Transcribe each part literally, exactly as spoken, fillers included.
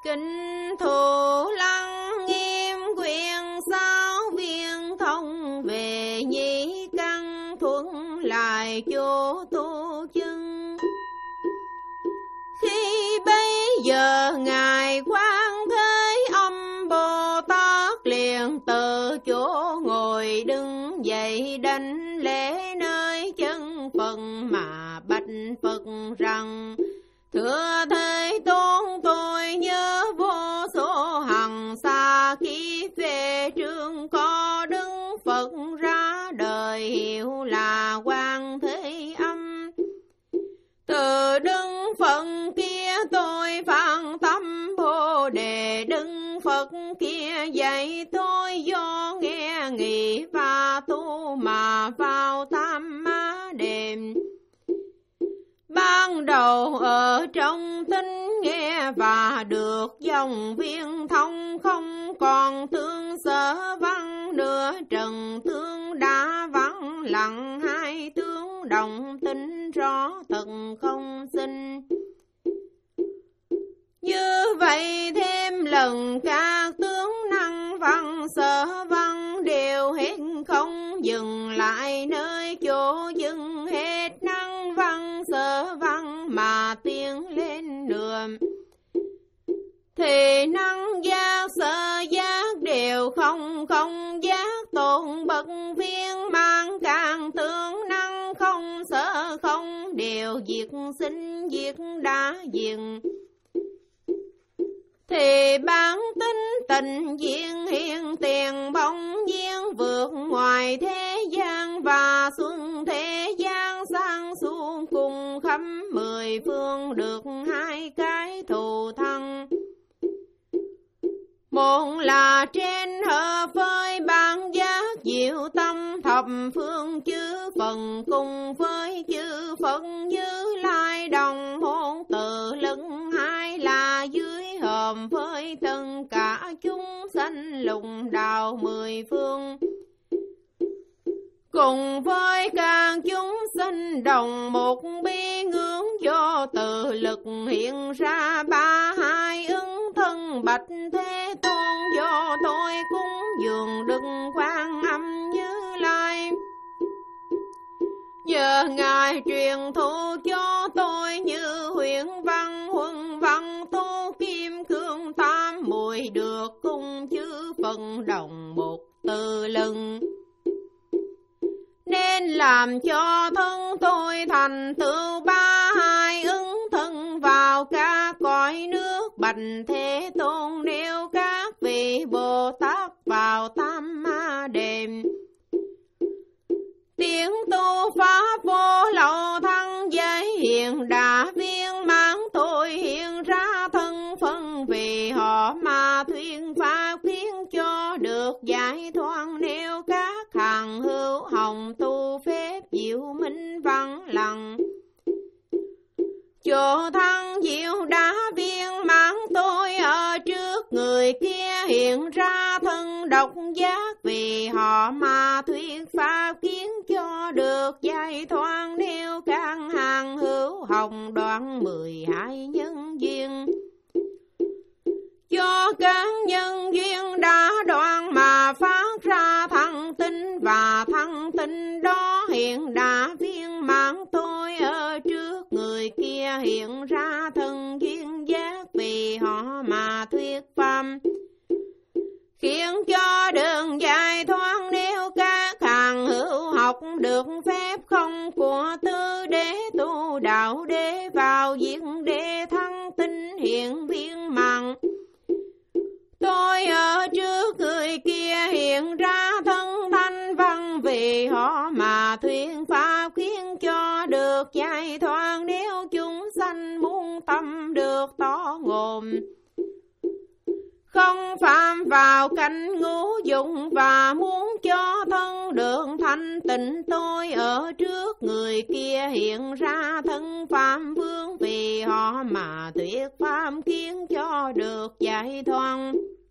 Kinh Thủ Lăng Nghiêm quyền sáu viên thông về nhĩ căn thuận lại chỗ tu chân. Khi bấy giờ Ngài Quan Thế Âm Bồ Tát liền từ chỗ ngồi đứng dậy đảnh lễ nơi chân Phật mà bạch Phật rằng: Thưa Thế Tôn, tôi nhớ vô số hằng xa kiếp về trước có Đức Phật ra đời hiệu là Quan Thế Âm. Từ Đức Phật kia tôi phản tâm Bồ Đề, Đức Phật kia dạy tôi do nghe nghĩ và tu mà vào Tam Ma Đệm. Ban đầu ở trong tinh nghe và được dòng viên thông, không còn tương sở văn nữa, trần tương đã vắng lặng, hai tướng đồng tính rõ thật không sinh. Như vậy thêm lần các tướng năng văn sở văn đều hết không dừng lại nơi chỗ dừng hết năng văn sở văn mà tiến lên nữa. Thì năng giác sở giác đều không không giác tồn bậc viên mang càng tướng năng không sở không đều diệt sinh diệt đã diệt. Thì bản tính tình duyên hiện tiền bỗng nhiên vượt ngoài thế gian và xuân thế gian sang xuống cùng khắp mười phương được hai cái thù thắng. Một là trên hợp với bản giác diệu tâm thập phương chư phần cùng với chư Phật Như Lai đồng hôn tự lực, hai là dưới hợp với tất cả chúng sanh lục đạo mười phương. Cùng với các chúng sinh đồng một bi ngưỡng do tự lực hiện ra ba hai ứng thân bạch Thế Tôn, do tôi cúng dường Đức Quan Âm Như Lai. Giờ Ngài truyền thụ cho tôi như huyền văn huân văn tu kim cương tam mùi, được cùng chư Phật đồng một từ lưng. Nên làm cho thân tôi thành tựu ba hai ứng thân vào các cõi nước bạch Thế Tôn, nêu các vị Bồ Tát vào Tam Ma Đệm. Tiếng tu pháp vô lậu thăng giới hiện đã viên mãn, tôi hiện ra thân phân vì họ mà thuyên pháp khiến cho được giải thoát, nêu các hàng hữu hồng tu phép diệu minh văn lặng. Chỗ thăng diệu đã viên mãn, tôi ở trước người kia hiện ra thân độc giác vì họ mà thuyết pháp khiến cho được giải thoát, nêu các hàng hữu hồng đoạn mười hai nhân duyên. Cho các nhân duyên đã đoạn mà phát ra thăng tinh, và thăng tinh đó hiện đã viên mãn, tôi ở trước người kia hiện ra thân duyên giác vì họ mà thuyết pháp khiến cho đường giải thoát, nêu các hàng hữu học được phép không của tư đế tu đạo đế vào diệt đế thăng tinh hiện viên mãn. Tôi ở trước người kia hiện ra thân thanh văn vì họ mà thuyên pháp khiến cho được giải thoát, nếu chúng sanh muốn tâm được tỏ ngồm. Không phạm vào cảnh ngũ dục và muốn cho thân được thanh tịnh, tôi ở trước người kia hiện ra thân phạm vương vì họ mà thuyết pháp khiến cho được giải thoát.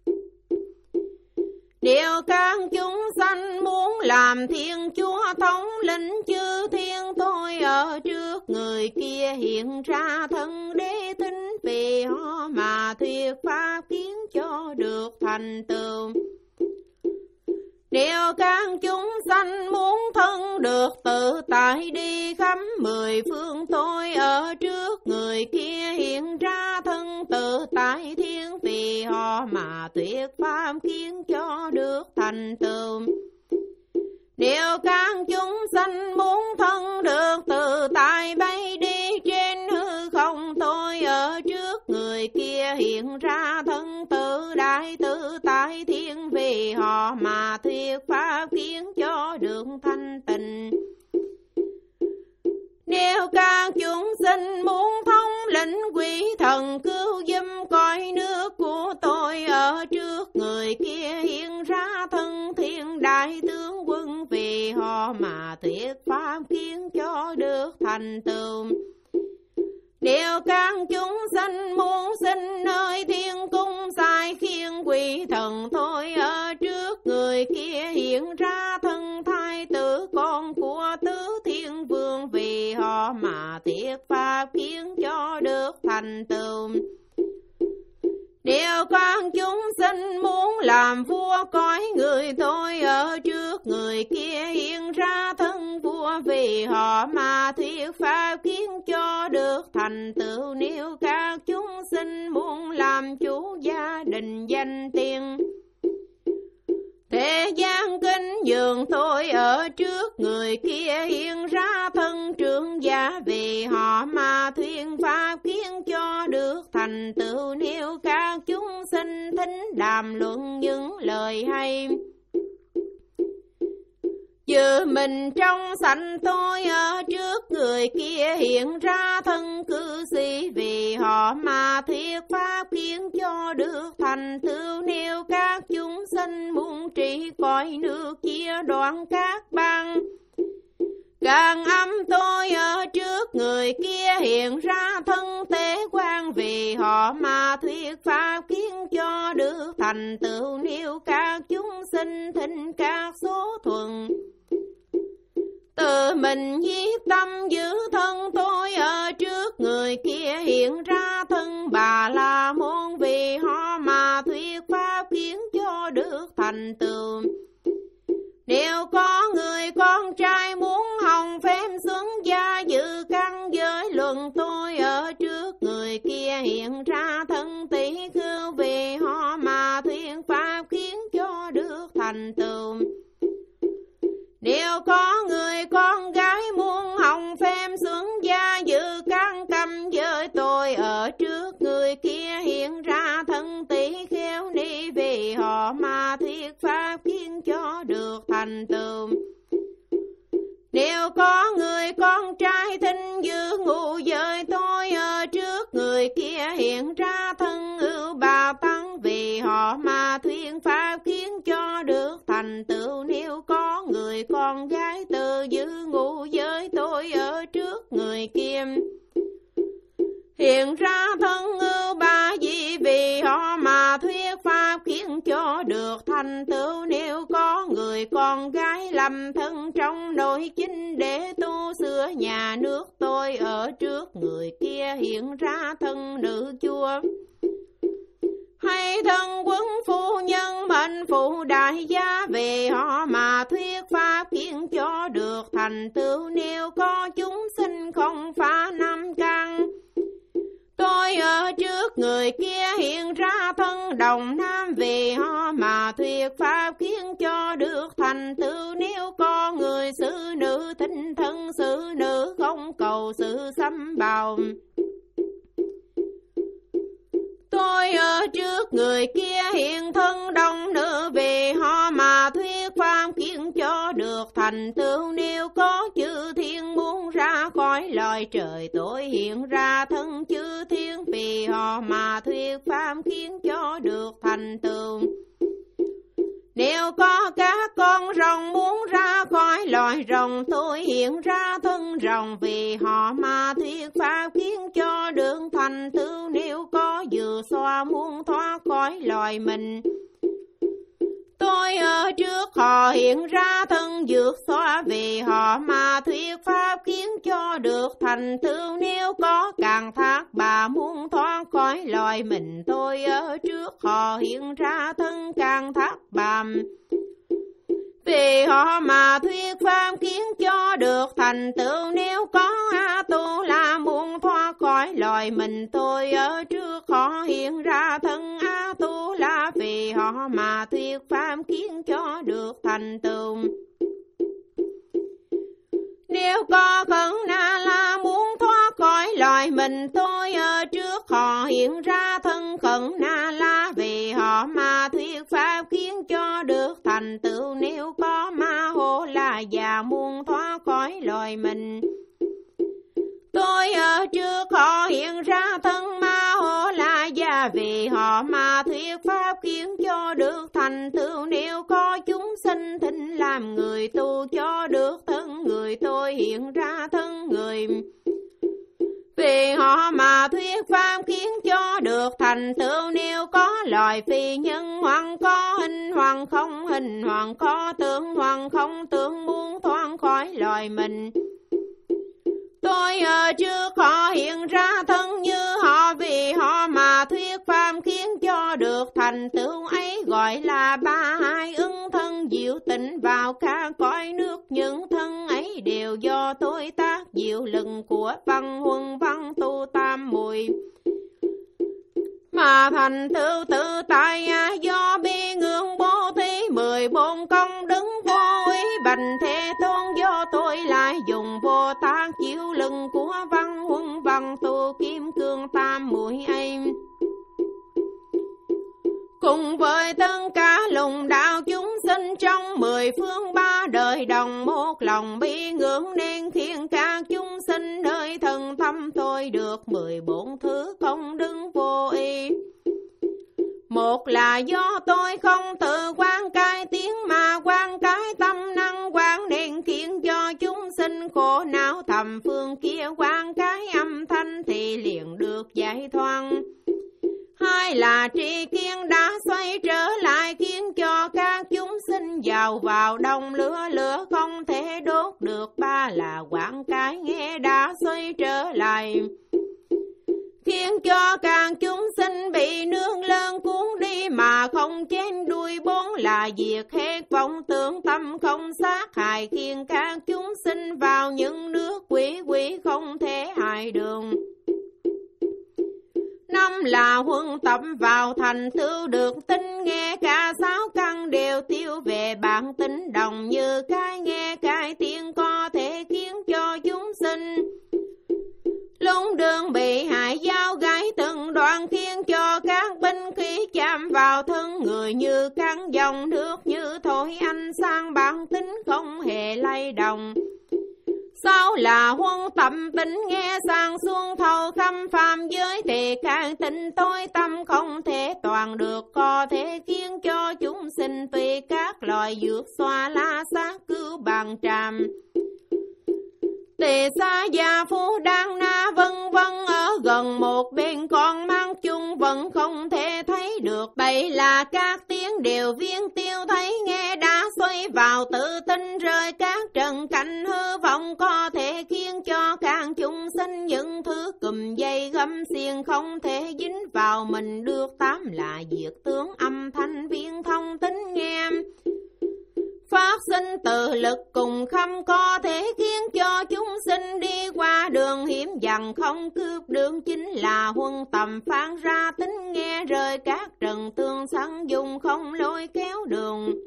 Điều các chúng sanh muốn làm thiên chúa thống lĩnh chư thiên, tôi ở trước người kia hiện ra thân đế thính vì họ mà thuyết pháp khiến cho được thành tựu. Nếu các chúng sanh muốn thân được tự tại đi khắp mười phương, tôi ở trước người kia hiện ra thân tự tại thiên, vì họ mà thuyết pháp khiến cho được thành tựu. Nếu các chúng sanh muốn thân được tự tại bay đi trên hư không, tôi ở trước người kia hiện ra thân tự đại tự tại thiên, vì họ mà thuyết pháp khiến cho được thanh tịnh. Nếu các chúng sinh muốn thông lĩnh quỷ thần cứu giúp cõi nước của tôi, ở trước người kia hiện ra thân thiên đại tướng quân, vì họ mà thuyết pháp khiến cho được thành tựu. Nếu các chúng sanh muốn sinh nơi thiên cung sai khiến quỷ thần, tôi ở trước người kia hiện ra thân thai tử con của tứ thiên vương, vì họ mà thuyết pháp khiến cho được thành tựu. Nếu các chúng sinh muốn làm vua cõi người, tôi ở trước người kia hiện ra thân vua, vì họ mà thuyết pháp khiến cho được thành tựu. Nếu các chúng sinh muốn làm chủ gia đình danh tiên, thế gian kính dường, tôi ở trước người kia hiện ra thân trưởng giả, vì họ mà thuyết pháp khiến cho được thành tựu. Nếu các chúng sinh thính đàm luận những lời hay, Giữ mình trong sạch, tôi ở trước người kia hiện ra thân cư sĩ, vì họ mà thuyết pháp khiến cho được thành tựu. Nếu các chúng sinh muốn trị cõi nước chia đoạn các bang, càng âm tôi ở trước người kia hiện ra thân tế quan, vì họ mà thuyết pháp khiến cho được thành tựu. Nếu các chúng sinh thịnh các số thuần, tự mình nhiếp tâm giữ thân, tôi ở trước người kia hiện ra thân Bà La Môn, vì họ mà thuyết pháp khiến cho được thành tựu. Nếu có người con trai muốn hồng phép xuống gia dự căn giới luận, tôi ở trước người kia hiện ra thân Tỷ Khưu, vì họ mà thuyết pháp khiến cho được thành tựu. Nếu có người con gái muốn hồng phép xuống gia dự căn cầm giới, tôi ở trước người kia hiện ra thân Tỷ Kheo Ni, vì họ mà thuyết pháp khiến cho được thành tựu. Nếu có người con trai thinh giữ ngũ giới, tôi ở trước người kia hiện ra thân Ưu Bà Tăng, vì họ mà thuyết pháp khiến cho được thành tựu. Nếu có người con gái tự giữ ngũ giới, tôi ở trước người kia hiện ra thân Ưu Ba Di, vì họ mà thuyết pháp khiến cho được thành tựu. Nếu có người con gái làm thân trong nội chính để tu sửa nhà nước, tôi ở trước người kia hiện ra thân nữ chúa, hay thân quân phu nhân mệnh phụ đại gia, vì họ mà thuyết pháp khiến cho được thành tựu. Nếu có chúng sinh không phá năm căn, tôi ở trước người kia hiện ra thân Đồng Nam, vì họ mà thuyết pháp khiến cho được thành tựu. Nếu có người xử nữ thinh thân xử nữ không cầu sự xâm bào, tôi ở trước người kia hiện thân đồng nữ, vì họ mà thuyết pháp khiến cho được thành tựu. Nếu có chư thiên muốn ra khỏi loài trời, tôi hiện ra thân chư thiên, vì họ mà thuyết pháp khiến cho được thành tựu. Nếu có các con rồng muốn ra khỏi loài rồng, tôi hiện ra thân rồng, vì họ mà thuyết pháp khiến cho được thành tựu. Nếu có dừa xoa muốn thoát khỏi loài mình, Tôi ở trước họ hiện ra thân vượt xóa vì họ mà thuyết pháp khiến cho được thành tựu. Nếu có càng thác bà muốn thoát khỏi loài mình, tôi ở trước họ hiện ra thân càng thác bà. Vì họ mà thuyết pháp khiến cho được thành tựu. Nếu có A Tu La muốn thoát khỏi loài mình, tôi ở trước họ hiện ra thân A Tu La. Vì họ mà thuyết pháp khiến cho được thành tựu. Nếu có Khẩn Na La muốn thoát khỏi loài mình, tôi ở trước họ hiện ra thân Khẩn Na La. Vì họ mà thuyết pháp khiến cho được thành tựu. Nếu có Ma Hô La già muốn thoát khỏi loài mình, tôi ở trước họ hiện ra thân Ma Hô La già. Vì họ mà thuyết pháp khiến cho được thành tựu. Nếu có chúng sinh thỉnh làm người tu cho được thân người, tôi hiện ra thân người. Vì họ mà thuyết pháp khiến cho được thành tựu. Nếu có loài phi nhân hoặc có hình hoặc không hình, hoặc có tướng hoặc không tướng muốn thoát khỏi loài mình, tôi ở trước họ hiện ra thân như họ. Vì họ mà thuyết pháp khiến cho được thành tựu. Ấy gọi là ba hai ứng thân diệu tịnh vào các cõi nước. Những thân ấy đều do tôi tác diệu lực của văn huân văn tu tam muội mà thành tựu tự tại. Do bi ngưỡng bố thí mười bốn công đứng vô ý bành thế tôn. Do tôi lại dùng vô tác diệu lực của văn huân văn tu kim cương tam muội ấy, cùng với tất cả lùng đạo chúng sinh trong mười phương ba đời đồng một lòng bi ngưỡng, nên khiến các chúng sinh nơi thần tâm tôi được mười bốn thứ không đứng vô ý. Một là do tôi không tự quan cái tiếng mà quan cái tâm năng quan, nên khiến cho chúng sinh khổ não. Thầm phương kia quan cái âm thanh thì liền được giải thoát. Hai là tri kiến đã xoay trở lại, khiến cho các chúng sinh vào vào đồng lửa, lửa không thể đốt được. Ba là quảng cái nghe đã xoay trở lại, khiến cho các chúng sinh bị nước lớn cuốn đi mà không chém đuôi. Bốn là diệt hết vọng tưởng tâm không sát hại, khiến các chúng sinh vào những nước quỷ quỷ không thể hại đường. Năm là huân tập vào thành tựu được tinh nghe, cả sáu căn đều tiêu về bản tính đồng. Như cái nghe cái tiếng có thể khiến cho chúng sinh lung đường bị hại dao gái từng đoạn, khiến cho các binh khí chạm vào thân người như cắn dòng nước, như thổi ánh sang bản tính không hề lay động. Sau là huân tập tính nghe sang xuống thâu khâm phàm giới, thì càng tình tối tâm không thể toàn được, có thể khiến cho chúng sinh tùy các loài dược xoa la sát cứu bằng tràm. Tỳ xa gia phu đang na vân vân ở gần một bên, con mang chung vẫn không thể thấy được. Bảy là các tiếng đều viên tiêu thấy nghe đã xoay vào tự tin rơi các trần cảnh hư vọng, có thể khiến cho các chúng sinh những thứ cùm dây găm xiềng không thể dính vào mình được. Tám là diệt tướng âm thanh viên thông tính nghe phát sinh từ lực cùng khâm, có thể khiến cho chúng sinh đi qua đường hiểm dằn không cướp đường. Chính là huân tầm phán ra tính nghe rơi các trần tương sẵn dùng không lôi kéo đường,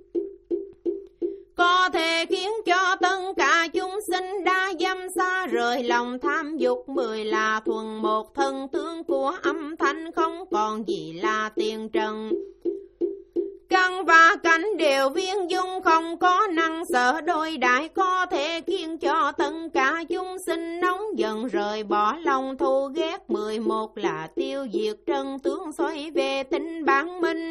có thể khiến cho tất cả chúng sinh đa dâm xa rời lòng tham dục. Mười là thuần một thân tướng của âm thanh, không còn gì là tiền trần. Căn và cảnh đều viên dung không có năng sợ đôi đại, có thể khiến cho tất cả chúng sinh nóng giận rời bỏ lòng thù ghét. Mười một là tiêu diệt trần tướng xoay về tính bản minh,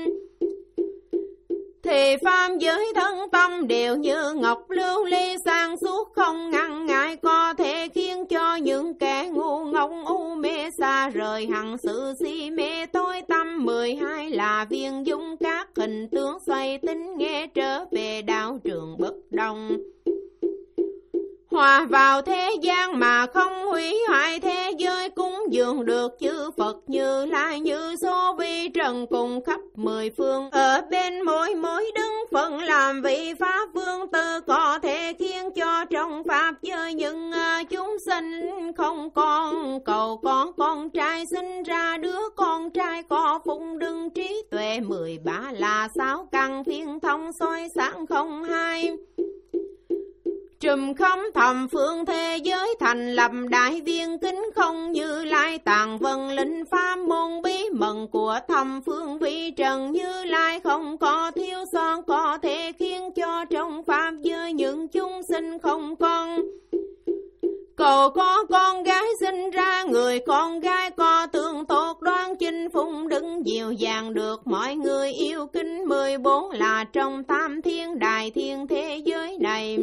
thì phàm giới thân tâm đều như ngọc lưu ly sang suốt không ngăn ngại, có thể khiến cho những kẻ ngu ngốc u mê xa xa rời hằng sự si mê tối tâm. Mười hai là viên dung các hình tướng xoay tính nghe trở về đạo trường bất đồng. Hòa vào thế gian mà không hủy hoại thế giới, cúng dường được chư Phật Như Lai như số vi trần cùng khắp mười phương. Ở bên mỗi mỗi đứng phận làm vị Pháp Vương Tử, có thể khiến cho trong Pháp giới những chúng sinh không con cầu con con trai, sinh ra đứa con trai có phụng đừng trí tuệ. Mười ba là sáu căn phiên thông soi sáng không hai. Trùm khóm thầm phương thế giới thành lập đại viên kính không Như Lai, tàng vân linh pháp môn bí mật của thầm phương vi trần Như Lai. Không có thiếu son có thể khiến cho trong pháp giới những chúng sinh không con cầu có con gái, sinh ra người con gái có tương tốt đoan chinh phụng đứng dịu dàng được mọi người yêu kính. Mười bốn là trong tam thiên đại thiên thế giới này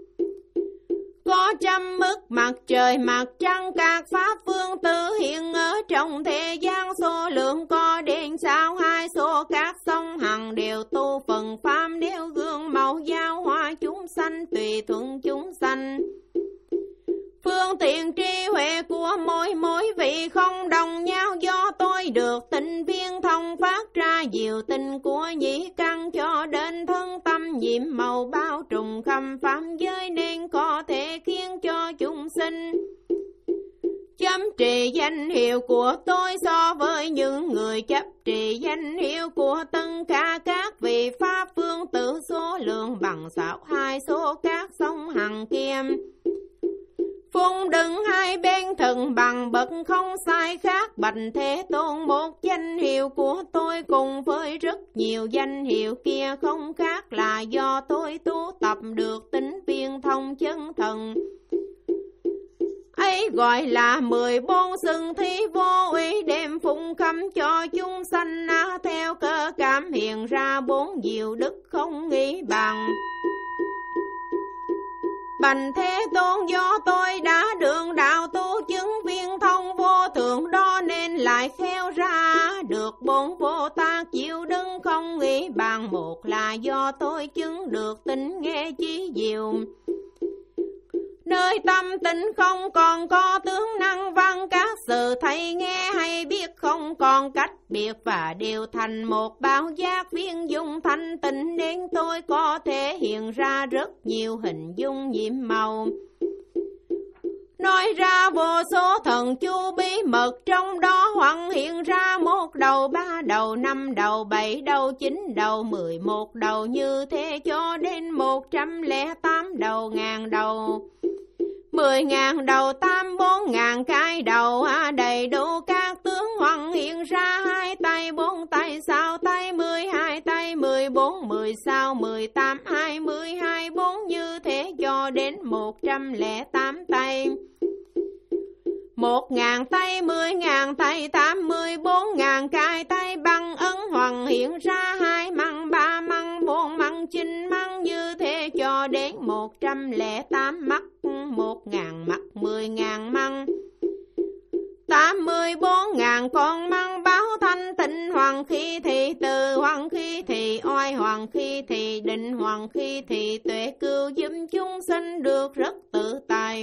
có trăm mức mặt trời mặt trăng, các Pháp Vương Tử hiện ở trong thế gian. Số lượng có đến sao hai số, các sông hằng đều tu phần pháp, nếu gương màu giao hoa chúng sanh tùy thuận chúng sanh. Phương tiện trí huệ của mỗi mỗi vị không đồng nhau, do tôi được tinh viên thông phát ra diệu tinh của nhĩ căn, cho đến thân tâm nhiệm màu bao trùm khắp pháp giới, nên có thể khiến cho chúng sinh chấm trì danh hiệu của tôi. So với những người chấp trì danh hiệu của tất cả các vị Pháp Vương Tử, số lượng bằng sao hai số các sông hằng kia. Phụng đứng hai bên thần bằng bậc không sai khác, Bạch Thế Tôn một danh hiệu của tôi cùng với rất nhiều danh hiệu kia không khác, là do tôi tu tập được tính viên thông chân thần. Ấy gọi là mười bốn xưng thí vô úy, đem phụng khâm cho chúng sanh theo cơ cảm hiện ra bốn diệu đức không nghĩ bằng. Bạch Thế Tôn do tôi đã đường đạo tu chứng viên thông vô thượng, đó nên lại khéo ra được bốn vô tác diệu đứng không nghĩ bằng. Một là do tôi chứng được tính nghe chí diệu, nơi tâm tĩnh không còn có tướng năng văn, các sự thấy nghe hay biết không còn cách biệt, và đều thành một báo giác viên dung thanh tịnh, nên tôi có thể hiện ra rất nhiều hình dung nhiệm màu, nói ra vô số thần chú bí mật, trong đó hoặc hiện ra một đầu, ba đầu, năm đầu, bảy đầu, chín đầu, mười một đầu, như thế cho đến một trăm lẻ tám đầu, ngàn đầu, mười ngàn đầu, tám bốn ngàn cái đầu, đầy đủ các tướng hoặc hiện ra hai tay, bốn tay, sáu tay, mười hai tay, mười bốn, mười sáu, mười tám, hai mươi, hai bốn, như thế cho đến một trăm lẻ tám tay. Một ngàn tay, mười ngàn tay, tám mươi bốn ngàn cái tay, bằng ấn hoàng hiện ra hai măng, ba măng, bốn măng, chín măng, như thế cho đến một trăm lẻ tám mắt, một ngàn mắt, mười ngàn măng, tám mươi bốn ngàn con măng, báo thanh tịnh hoàng khi thì từ, hoàng khi thì oai, hoàng khi thì định, hoàng khi thì tuệ, cưu giúp chúng sinh được rất tự tại.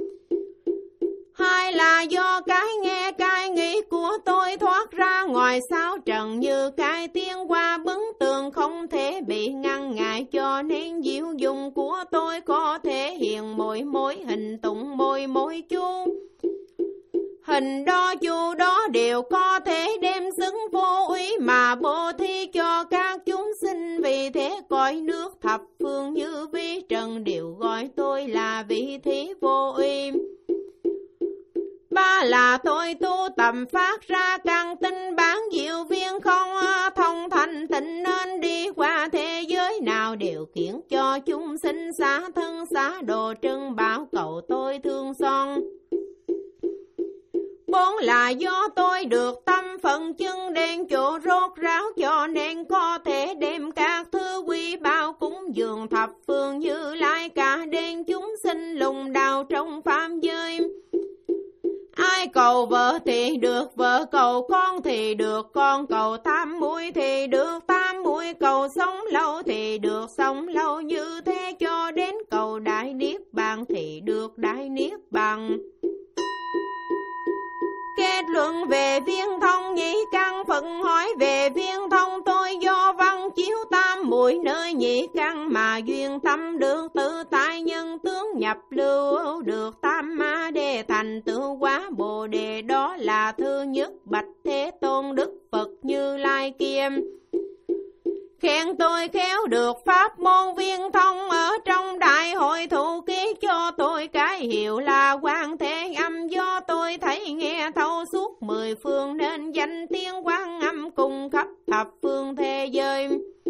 Hai là do cái nghe cái nghĩ của tôi thoát ra ngoài sao trần, như cái tiên qua bứng tường không thể bị ngăn ngại, cho nên diệu dụng của tôi có thể hiện mỗi mỗi hình tụng, mỗi mỗi chú hình đó chú đó đều có thể đem xứng vô úy mà bố thí cho các chúng sinh. Vì thế cõi nước thập phương như vi trần đều gọi tôi là vị thí vô úy. Ba là tôi tu tầm phát ra căn tinh bán diệu viên không thông thành tịnh, nên đi qua thế giới nào đều khiến cho chúng sinh xá thân xá đồ trưng bảo cầu tôi thương son. Bốn là do tôi được tâm phận chân đen chỗ rốt ráo, cho nên có thể đem các thứ quý bao cúng dường thập phương Như Lai, cả đen chúng sinh lùng đào trong pháp giới. Ai còn cầu vợ thì được vợ, cầu con thì được con, cầu tam muội thì được tam muội, cầu sống lâu thì được sống lâu, như thế cho đến cầu đại niết bàn thì được đại niết bàn. Kết luận về viên thông nhị căn, phận hỏi về viên thông tôi do văn chiếu tam muội nơi nhị căn mà duyên tâm được tự tại nhân tướng nhập lưu, được tam ma đề thành tựu quá bồ đề, đó là thứ nhất bạch Thế Tôn Đức Phật Như Lai kia. Khen tôi khéo được pháp môn viên thông, ở trong đại hội thụ ký cho tôi cái hiệu là Quán Thế Âm, do tôi thấy nghe thấu suốt mười phương nên danh tiếng Quán Âm cùng khắp thập phương thế giới.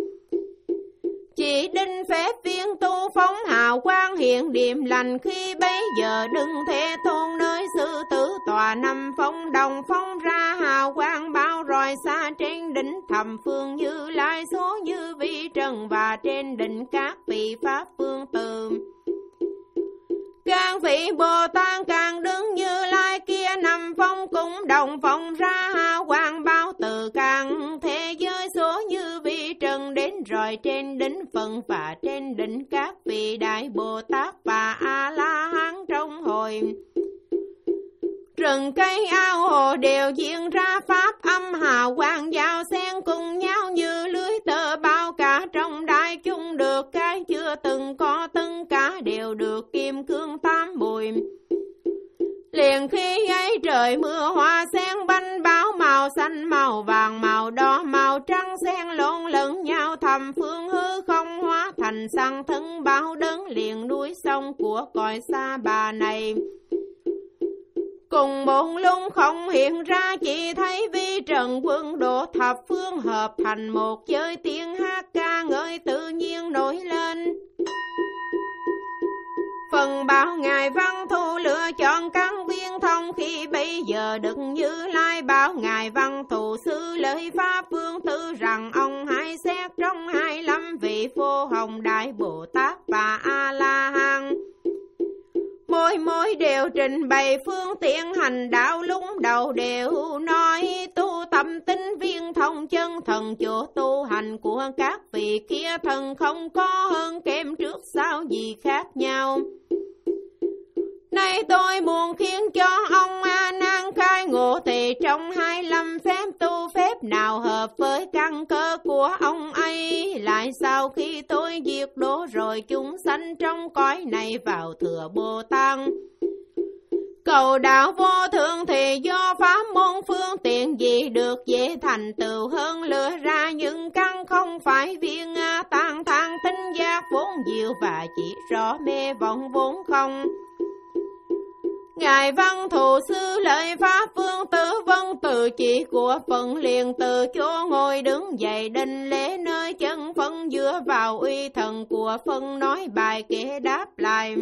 Chỉ đinh phép viên tu phóng hào quang hiện điềm lành, khi bấy giờ đứng Thế Tôn nơi sư tử tòa năm phong đồng, phong ra hào quang bao rọi xa trên đỉnh thầm phương Như Lai số như vi trần, và trên đỉnh các vị pháp phương từ. Các vị Bồ Tát càng đứng Như Lai kia nằm phong cũng đồng phong ra hào quang bao từ càng thế giới số như vi trần, đến rồi trên đỉnh Phật và trên đỉnh các vị Đại Bồ Tát và A-la-hán trong hồi. Rừng cây ao hồ đều diễn ra pháp âm hào quang giao xen cùng nhau như lưới tơ bao, cả trong đại chúng được cái chưa từng có, tất cả đều được kim cương tam bùi. Liền khi ấy trời mưa hoa sen banh báo, màu xanh màu vàng màu đỏ màu trắng xen lộn lẫn nhau, thầm phương hư không hóa thành săn thân bao đấng liền núi sông của cõi xa bà này. Cùng bốn lung không hiện ra, chỉ thấy vi trần quân độ thập phương hợp thành một giới, tiếng hát ca ngợi tự nhiên nổi lên. Phần bảo Ngài Văn Thù lựa chọn căn viên thông, khi bây giờ Đức Như Lai bảo Ngài Văn Thù sư lợi pháp vương tư rằng ông hãy xét trong hai lâm vị vô hồng Đại Bồ Tát và A-la-hán. Mỗi mỗi đều trình bày phương tiện hành đạo, lúc đầu đều nói tu tâm tính viên thông chân thần, chỗ tu hành của các vị kia thần không có hơn kém trước sau gì khác nhau. Nay tôi muốn khiến cho ông A Nan khai ngộ, thì trong hai lâm phép tu phép nào hợp với căn cơ của ông ấy, lại sau khi tôi diệt đố rồi chúng sanh trong cõi này vào thừa Bồ Tát. Cầu đạo vô thượng thì do pháp môn phương tiện gì được dễ thành tựu hơn, lựa ra những căn không phải viên A tan thang tinh giác vốn diệu, và chỉ rõ mê vọng vốn không. Ngài Văn Thù sư lợi pháp vương tử vân từ chỉ của Phật, liền từ chỗ ngồi đứng dậy đinh lễ nơi chân Phật, dựa vào uy thần của Phật nói bài kể đáp lại.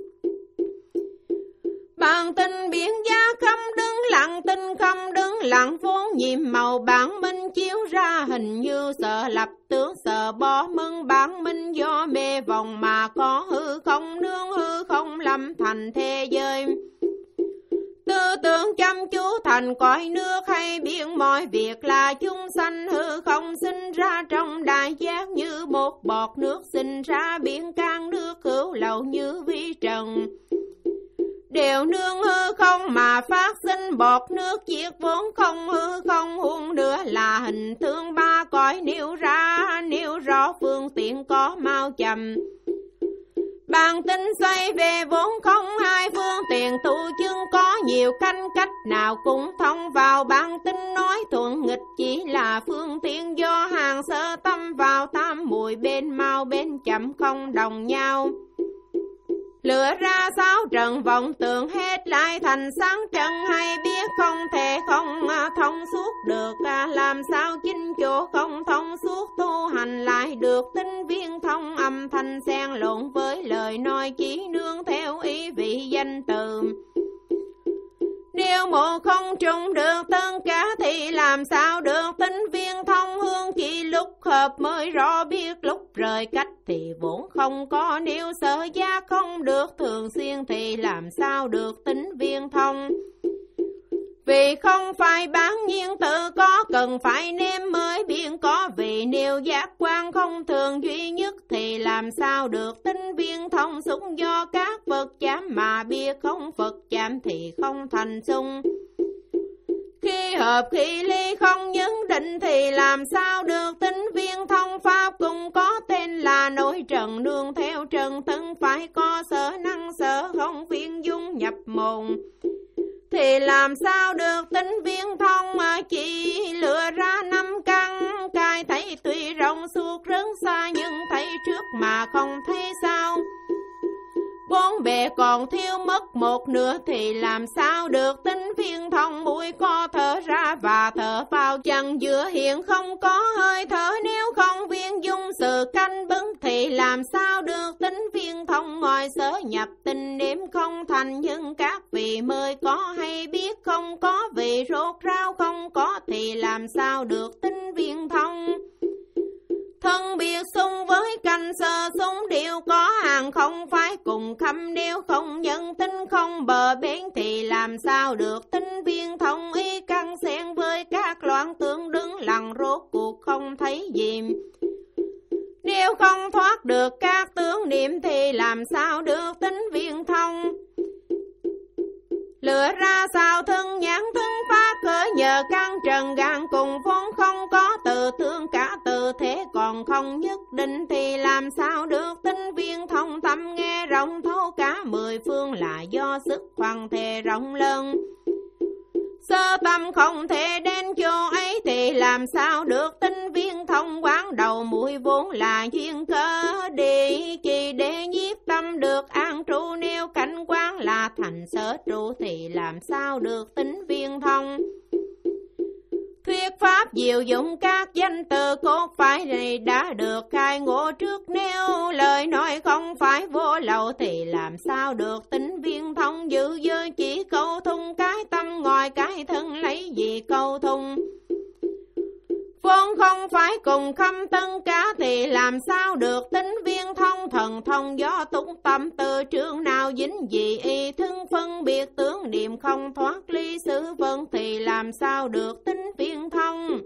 Bản tinh biến giá khâm đứng lặng, tinh khâm đứng lặng vốn nhiệm màu, bản minh chiếu ra hình như sợ lập tướng, sợ bỏ mưng bản minh do mê vòng mà có hư không, nương hư không lâm thành thế giới. Tư tưởng chăm chú thành cõi nước, hay biến mọi việc là chúng sanh, hư không sinh ra trong đại giác như một bọt nước, sinh ra biển can nước hữu lậu như vi trần. Đều nương hư không mà phát sinh bọt nước, chiết vốn không hư không huống nữa là hình tướng ba cõi nêu ra, nêu rõ phương tiện có mau chậm. Bản tính xoay về vốn không hai phương tiện, tu chứng có nhiều canh cách nào cũng thông vào. Bản tính nói thuận nghịch chỉ là phương tiện, do hàng sơ tâm vào tam muội, bên mau bên chậm không đồng nhau. Lựa ra sáu trận vọng tưởng hết lại thành sáng trận, hay biết không thể không thông suốt được, làm sao chính chỗ không thông suốt tu hành lại được tinh viên thông. Âm thanh xen lộn với lời nói chỉ nương theo ý vị danh từ, nếu một không trùng được tất cả thì làm sao được tinh viên thông. Hương chỉ lúc hợp mới rõ biết, lúc rời cách thì vốn không có, nếu sở giác không được thường xuyên thì làm sao được tính viên thông. Vì không phải bán nhiên tự có, cần phải nếm mới biên có. Vì nếu giác quan không thường duy nhất, thì làm sao được tinh viên thông sung. Do các vật chạm mà biết không Phật chạm, thì không thành sung. Khi hợp khi ly không nhân định, thì làm sao được tinh viên thông. Pháp cùng có tên là nội trần, nương theo trần thân phải có sở năng sở không viên dung nhập mồm. Thì làm sao được tinh viên thông, mà chỉ lựa ra năm căn. Cai thấy tuy rộng suốt rất xa, nhưng thấy trước mà không thấy sau. Bốn bề còn thiếu mất một nửa, thì làm sao được tinh viên thông. Mũi co thở ra và thở vào, chẳng giữa hiện không có hơi thở. Nếu không viên dung sự canh bứng, thì làm sao được tinh viên thông. Ngoài sở nhập tinh đếm không thành, nhưng các vị mới có hay biết không có. Vị rốt ráo không có, thì làm sao được tinh viên thông. Thân biệt xung với canh sơ xung đều có hàng, không phải cùng khâm đều không nhân tinh không bờ bến. Thì làm sao được tinh viên thông. Ý căn xen với các loạn tướng đứng lặng, rốt cuộc không thấy gì. Nếu không thoát được các tướng niệm, thì làm sao được tinh viên thông. Lựa ra sao thân nhãn thân phá khởi, nhờ căn trần gan cùng vốn không có. Từ tương cả từ thế còn không nhất định, thì làm sao được tinh viên thông. Tâm nghe rộng thấu cả mười phương, là do sức hoàng thể rộng lớn. Sơ tâm không thể đến chỗ ấy, thì làm sao được tinh viên thông. Quán đầu mũi vốn là duyên cơ đi, chỉ để nhiếp tâm được an trụ. Nếu cảnh quán là thành sở trụ, thì làm sao được tinh viên thông. Thuyết pháp diệu dụng các danh từ cốt phải này đã được khai ngộ trước. Nếu lời nói không phải vô lậu, thì làm sao được tinh viên thông. Giữ giới chỉ câu thung cái tâm, ngoài cái thân lấy gì câu thung. Vốn không phải cùng khâm tân cả, thì làm sao được tinh viên thông. Thần thông do tung tâm từ trường nào dính gì y thân phân biệt tướng niệm không thoát ly sự vân, thì làm sao được tinh viên thông.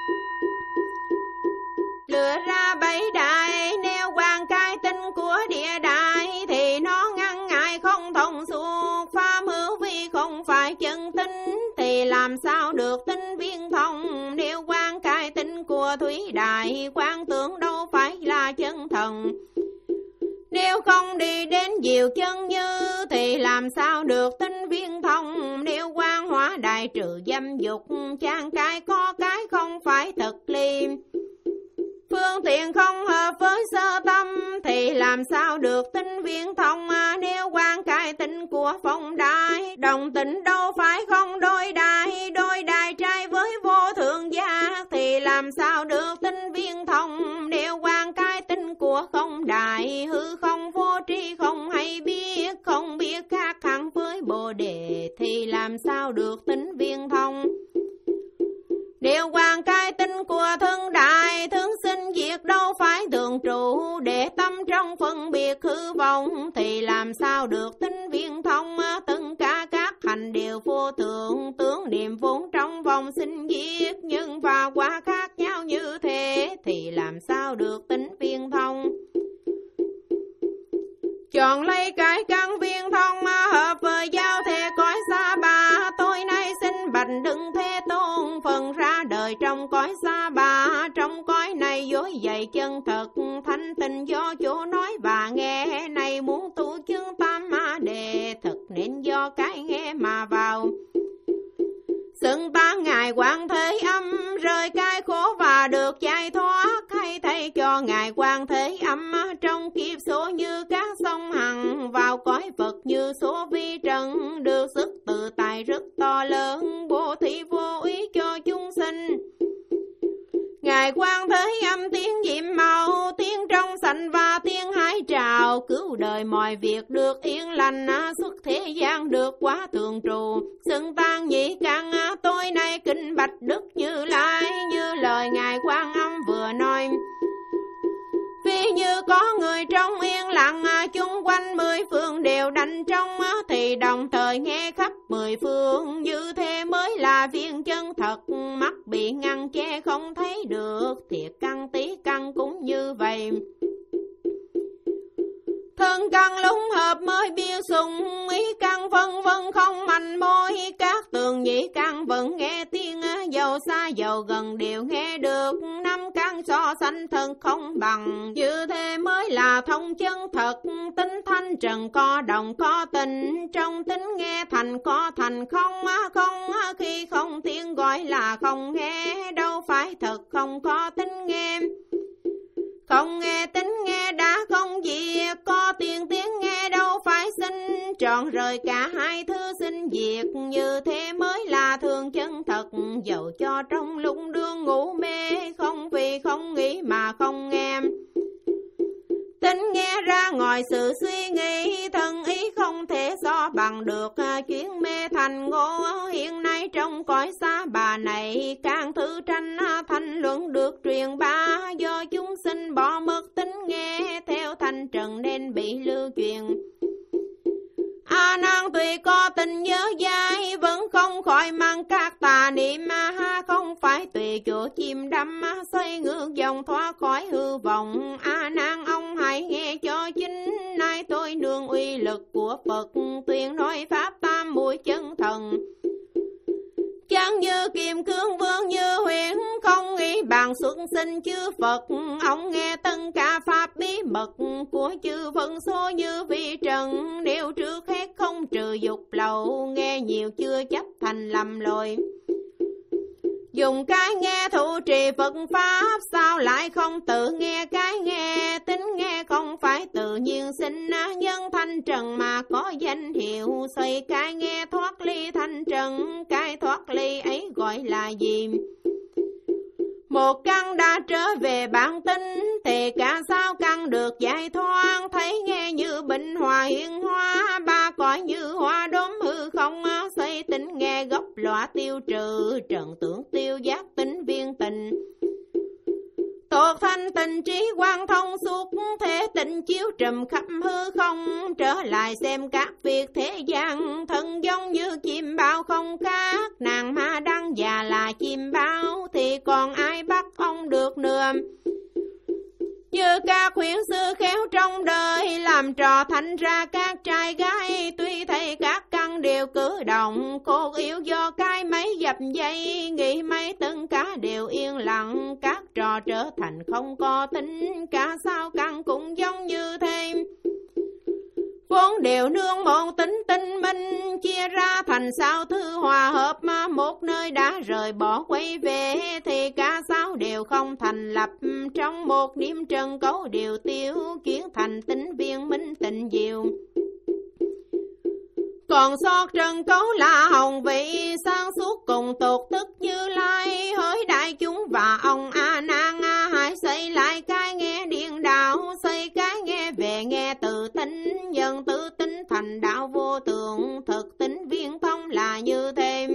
Lựa ra bảy đại nêu quan cai tinh của địa đại, thì nó ngăn ngại không thông suốt. Pháp hữu vi không phải chân tinh, thì làm sao được tinh viên thông. Nếu quan cai tinh của thủy đại, quan tưởng đâu phải là chân thần. Nếu không đi đến diệu chân như, thì làm sao được tinh viên thông. Nếu quan hóa đại trừ dâm dục, trang cái có cái không phải thật liêm. Phương tiện không hợp với sơ tâm, thì làm sao được tinh viên thông. Nếu quan cai tinh của phong đại, đồng tình đâu phải không đôi đại. Đôi đại trai với vô thượng giác, thì làm sao được tinh viên thông. Nếu quan cai tinh của không đại, hư không vô tri không hay biết. Không biết khác hẳn với bồ đề, thì làm sao được tinh viên thông. Điều quan cai tinh của thân đại, thương sinh diệt đâu phải thường trụ. Để tâm trong phân biệt hư vọng, thì làm sao được tinh viên thông. Tất cả các hành đều vô thượng, tướng niệm vốn trong vòng sinh diệt. Nhưng và quá khác nhau như thế, thì làm sao được tinh viên thông. Chọn lấy cái căn viên thông, hợp với giao thể cõi xa ba. Tôi nay xin bạch đừng thế tôn, phần ra đời trong cõi xa ba. Trong cõi này dối dạy chân thật, thanh tình do chỗ nói và nghe. Này muốn tu chứng tam ma đề, thực nên do cái nghe mà vào. Xưng tán Ngài Quan Thế Âm, rời cai khổ và được giải thoát. Hay thay cho Ngài Quan Thế Âm, trong kiếp số như các sông hằng. Vào cõi Phật như số vi trần, được sức tự tại rất to lớn. Bố thí vô ý cho chúng sinh. Ngài Quan Thế Âm tiếng diệm màu, tiếng trong sạch và tiếng hái trào. Cứu đời mọi việc được yên lành, xuất thế gian được quá thường trụ. Xưng tan nhị căn, tôi nay kính bạch Đức Như Lai. Như lời Ngài Quan Âm vừa nói, vì như có người trong yên lặng, chung quanh mười phương đều đảnh trong, thì đồng thời nghe khắp mười phương. Như thế mới chân thật, mắt bị ngăn che không thấy được, thiệt căn tí căn cũng như vậy. Thân căn lúng hợp mới biêu sùng, ý căn vân vân không manh mối, các tường nhĩ căn vẫn nghe tiếng, dầu xa dầu gần đều nghe được, năm căn so sánh thân không bằng, như thế mới là thông chân thật, tính thanh trần có đồng có tình, trong tính nghe thành có thành không, không khi không tiếng gọi là không nghe, đâu phải thật không có tính nghe. Không nghe tính nghe đã không gì, có tiếng tiếng nghe đâu phải sinh, trọn rời cả hai thứ sinh diệt, như thế mới là thường chân thật, dẫu cho trong lúc đương ngủ mê, không vì không nghĩ mà không nghe. Tính nghe ra ngoài sự suy nghĩ, thân ý không thể so bằng được, chuyến mê thành ngộ hiện nay trong cõi xa bà này, càng thứ tranh thanh luận được truyền bá, do chúng sinh bỏ mất tính nghe, theo thanh trần nên bị lưu truyền. A Nan tuy có tình nhớ dai, vẫn không khỏi mang các tà niệm, ha không phải tùy chỗ chim đắm, xoay ngược dòng thoát khỏi hư vọng. A Nan ông hãy nghe cho chính, nay tôi nương uy lực của Phật, tuyên nói pháp tam muội chân thần. Chẳng như kim cương vương như huyền, không nghĩ bàn xuất sinh chư Phật, ông nghe tất cả pháp bí mật của chư phân số như vi trần, nếu trước hết không trừ dục lậu, nghe nhiều chưa chấp thành lầm lội. Dùng cái nghe thụ trì Phật Pháp, sao lại không tự nghe cái nghe, tính nghe không phải tự nhiên sinh, nhân thanh trần mà có danh hiệu, xoay cái nghe thoát ly thanh trần, cái thoát ly ấy gọi là gì? Một căn đã trở về bản tính, thì cả sao căn được giải thoát, thấy nghe như bình hòa hiện hóa, ba cõi như hoa đốm hư không, xây tính nghe gốc lõa tiêu trừ, trần tưởng tiêu giác tính viên tình. Tột thanh tình trí quang thông suốt, thế tình chiếu trùm khắp hư không, trở lại xem các việc thế gian, thân giống như chim bao không khác, nàng ma đăng già là chim bao, thì còn ai bắt ông được nữa. Như các khuyển sư khéo trong đời, làm trò thành ra các trai gái, tuy thấy các căn đều cử động, cốt yếu do cái mấy dập dây, nghĩ mấy tất cả đều yên lặng, các trò trở thành không có tính, cả sao căn cũng giống như thế. Vốn đều nương một tính tinh minh, chia ra thành sao thứ hòa hợp, mà một nơi đã rời bỏ quay về, thì cả sao đều không thành lập, trong một niệm trần cấu đều tiêu, chuyển thành tính viên minh tình diệu. Còn sót trần cấu là hồng vị, sáng suốt cùng tột tức Như Lai, hỡi đại chúng và ông A Nan, hãy xây lại cái nghe điện đạo, xây cái nghe về nghe tự tính, dần tự tính thành đạo vô tượng, thực tính viên thông là như thế.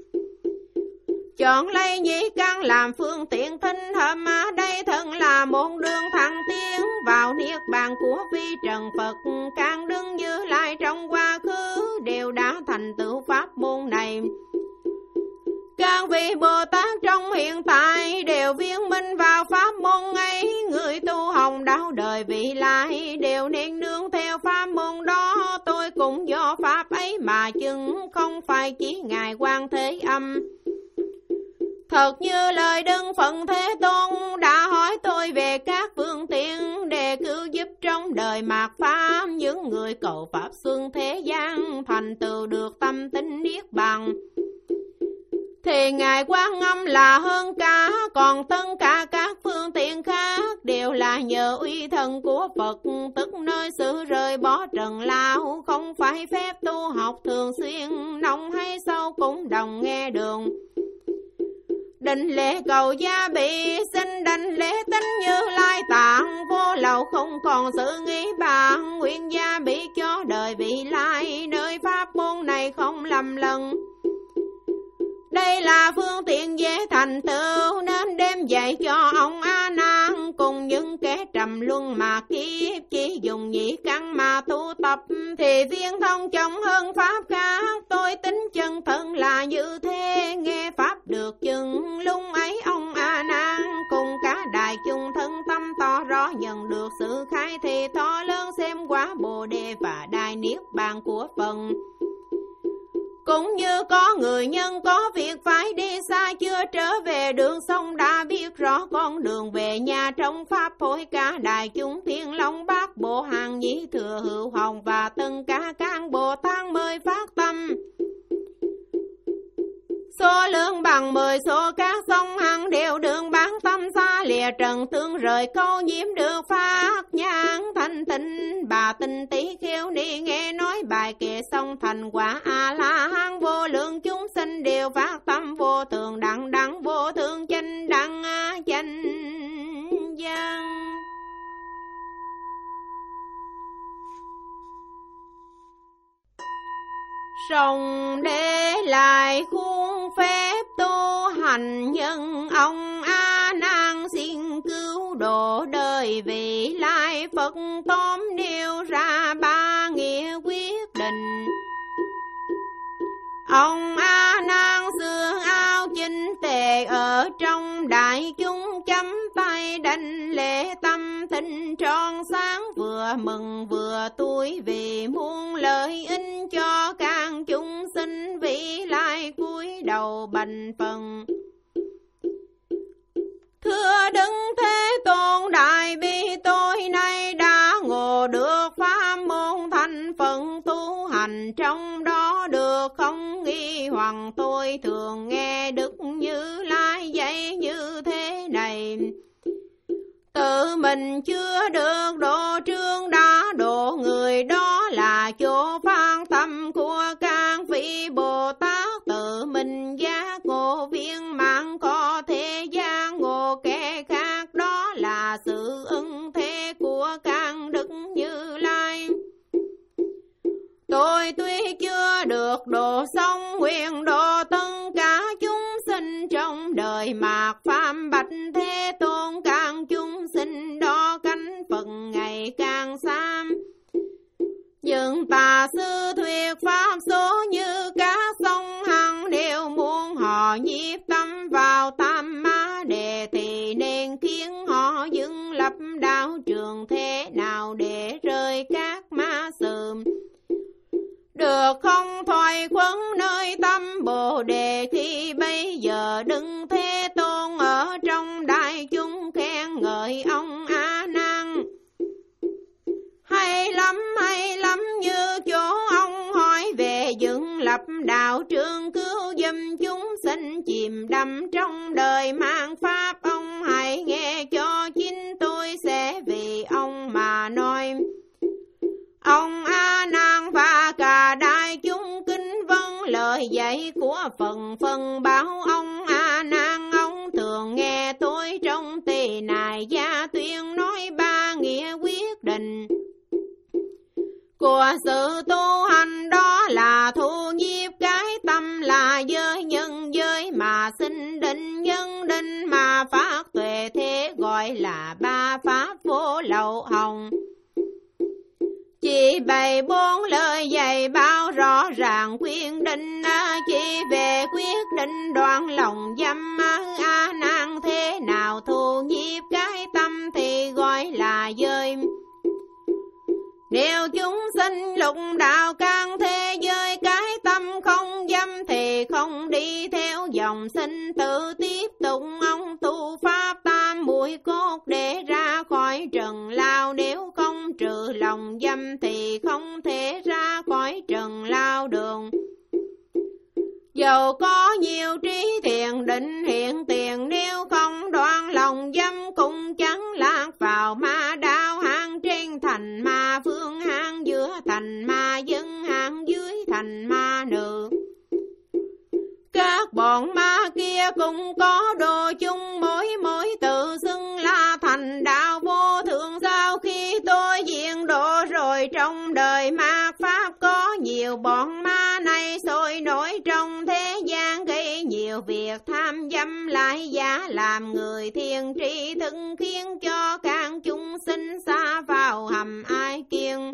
Chọn lấy nhĩ căn làm phương tiện thinh hợp, đây thân là một đường thẳng tiến vào niết bàn của vi trần Phật, càng đứng Như Lai trong quá khứ đều đã thành tựu pháp môn này. Các vị Bồ Tát trong hiện tại đều viên minh vào pháp môn ấy, người tu hồng đạo đời vị lai đều nên nương theo pháp môn đó, tôi cũng do pháp ấy mà chứng, không phải chỉ ngài Quan Thế Âm. Thật như lời Đức Phật Thế Tôn đã hỏi tôi về các phương tiện để cứu giúp trong đời mạt pháp, những người cầu pháp xuân thế gian thành tựu được tâm tính niết bàn. Thì ngài Quan Âm là hơn cả, còn tất cả các phương tiện khác đều là nhờ uy thần của Phật, tức nơi sự rời bỏ trần lao, không phải phép tu học thường xuyên, nông hay sâu cũng đồng nghe đường. Định lễ cầu gia bị, xin định lễ tính Như Lai tạng, vô lậu không còn sự nghĩ bàn, nguyện gia bị cho đời vị lai, nơi pháp môn này không lầm lẫn. Đây là phương tiện dễ thành tựu, nên đem dạy cho ông A Nan cùng những kẻ trầm luân mà kiếp, chỉ dùng nhị căn mà tu tập thì viên thông trọng hơn pháp khác. Tôi tính chân thân là như thế, nghe pháp được chừng lung ấy ông A Nan cùng cả đại chúng thân tâm tỏ rõ, nhận được sự khai thị to lớn xem quả Bồ Đề và đại niết bàn của phần. Cũng như có người nhân có việc phải đi xa, chưa trở về đường sông đã biết rõ con đường về nhà trong pháp phối. Cả đại chúng Thiên Long Bát Bộ Hàng Nhĩ Thừa Hữu Hồng và tất cả các Bồ Tát mới phát tâm. Số lượng bằng mười số các sông hằng đều đường bán tâm xa lìa trần tương rời câu nhiễm được phát nhãn thanh tịnh. Bà Tinh Tý Khiêu Ni nghe nói bài kệ xong thành quả A La Hán, vô lượng chúng sinh đều phát tâm vô thường đẳng đẳng vô thường chánh đẳng chánh văn. Rồng để lại khuôn phép tu hành nhân, ông A Nan xin cứu độ đời vị lai. Phật tóm nêu ra ba nghĩa quyết định. Ông A Nan xương áo chinh tề ở trong đại chúng, chấm tay đảnh lễ tâm tinh tròn sáng, vừa mừng vừa tuổi vì muôn lợi ích cho các chúng sinh vị lai cúi đầu bành phần. Thưa Đức Thế Tôn đại bi, tôi nay đã ngộ được pháp môn thành phần tu hành, trong đó được không nghi hoặc. Tôi thường nghe Đức Như Lai dạy như thế này: tự mình chưa được độ trương đã độ người, đó là chỗ phan tâm của các vị Bồ Tát. Tự mình giác ngộ viên mãn có thế gian ngộ kẻ khác, đó là sự ưng thế của các Đức Như Lai. Tôi tuy chưa được độ xong nguyện độ tất cả chúng sinh trong đời mạt pháp, bạch Thế Tôn các chúng sinh đó cánh phần ngày càng xa. Nhưng tà sư thuyết pháp số như các sông hằng đều muốn họ nhiếp tâm vào tam ma đề, thì nên khiến họ dừng lập đạo trường thế nào để rơi các ma sự. Được không thoái khuẩn nơi tâm Bồ Đề, thì bây giờ Đức Thế Tôn ở trong đại chúng khen ngợi ông A Nan. Hay lắm, hay lắm, như chỗ ông hỏi về dựng lập đạo trường cứu giùm chúng sinh chìm đắm trong đời mang pháp. Ông hãy nghe cho chính tôi sẽ vì ông mà nói. Ông A Nan và cả đại chúng kính vâng lời dạy của phần phần báo. Ông A Nan ông thường nghe tôi trong Tỳ Nài Gia Tuyên nói ba nghĩa quyết định của sự tu hành, đó là thu nhiếp cái tâm là giới nhân giới mà sinh định, nhân định mà phát tuệ, thế gọi là ba pháp vô lậu hồng. Chỉ bày bốn lời dạy bao rõ ràng quyết định, chỉ về quyết định đoạn lòng dâm. A Nan thế nào thu nhiếp cái tâm thì gọi là giới. Nếu chúng sinh lục đạo can thế giới cái tâm không dâm, thì không đi theo dòng sinh tử tiếp tục ông tu pháp tam muội cốt để ra khỏi trần lao. Nếu không trừ lòng dâm thì không thể ra khỏi trần lao đường. Dầu có nhiều trí thiện định hiện tiền, nếu không đoạn lòng dâm cũng chẳng lạc vào ma đạo. Hang trên thành ma phương, hang giữa thành ma dân, hang dưới thành ma nữ. Các bọn ma kia cũng có đồ chung, mỗi mỗi tự xưng là thành đạo vô thượng. Sau khi tôi diện độ rồi trong đời ma pháp, có nhiều bọn ma này sôi nổi trong thế gian, gây nhiều việc tham dâm lại giả làm người thiên tri thức, khiến cho can chúng sinh xa vào hầm ai kiêng.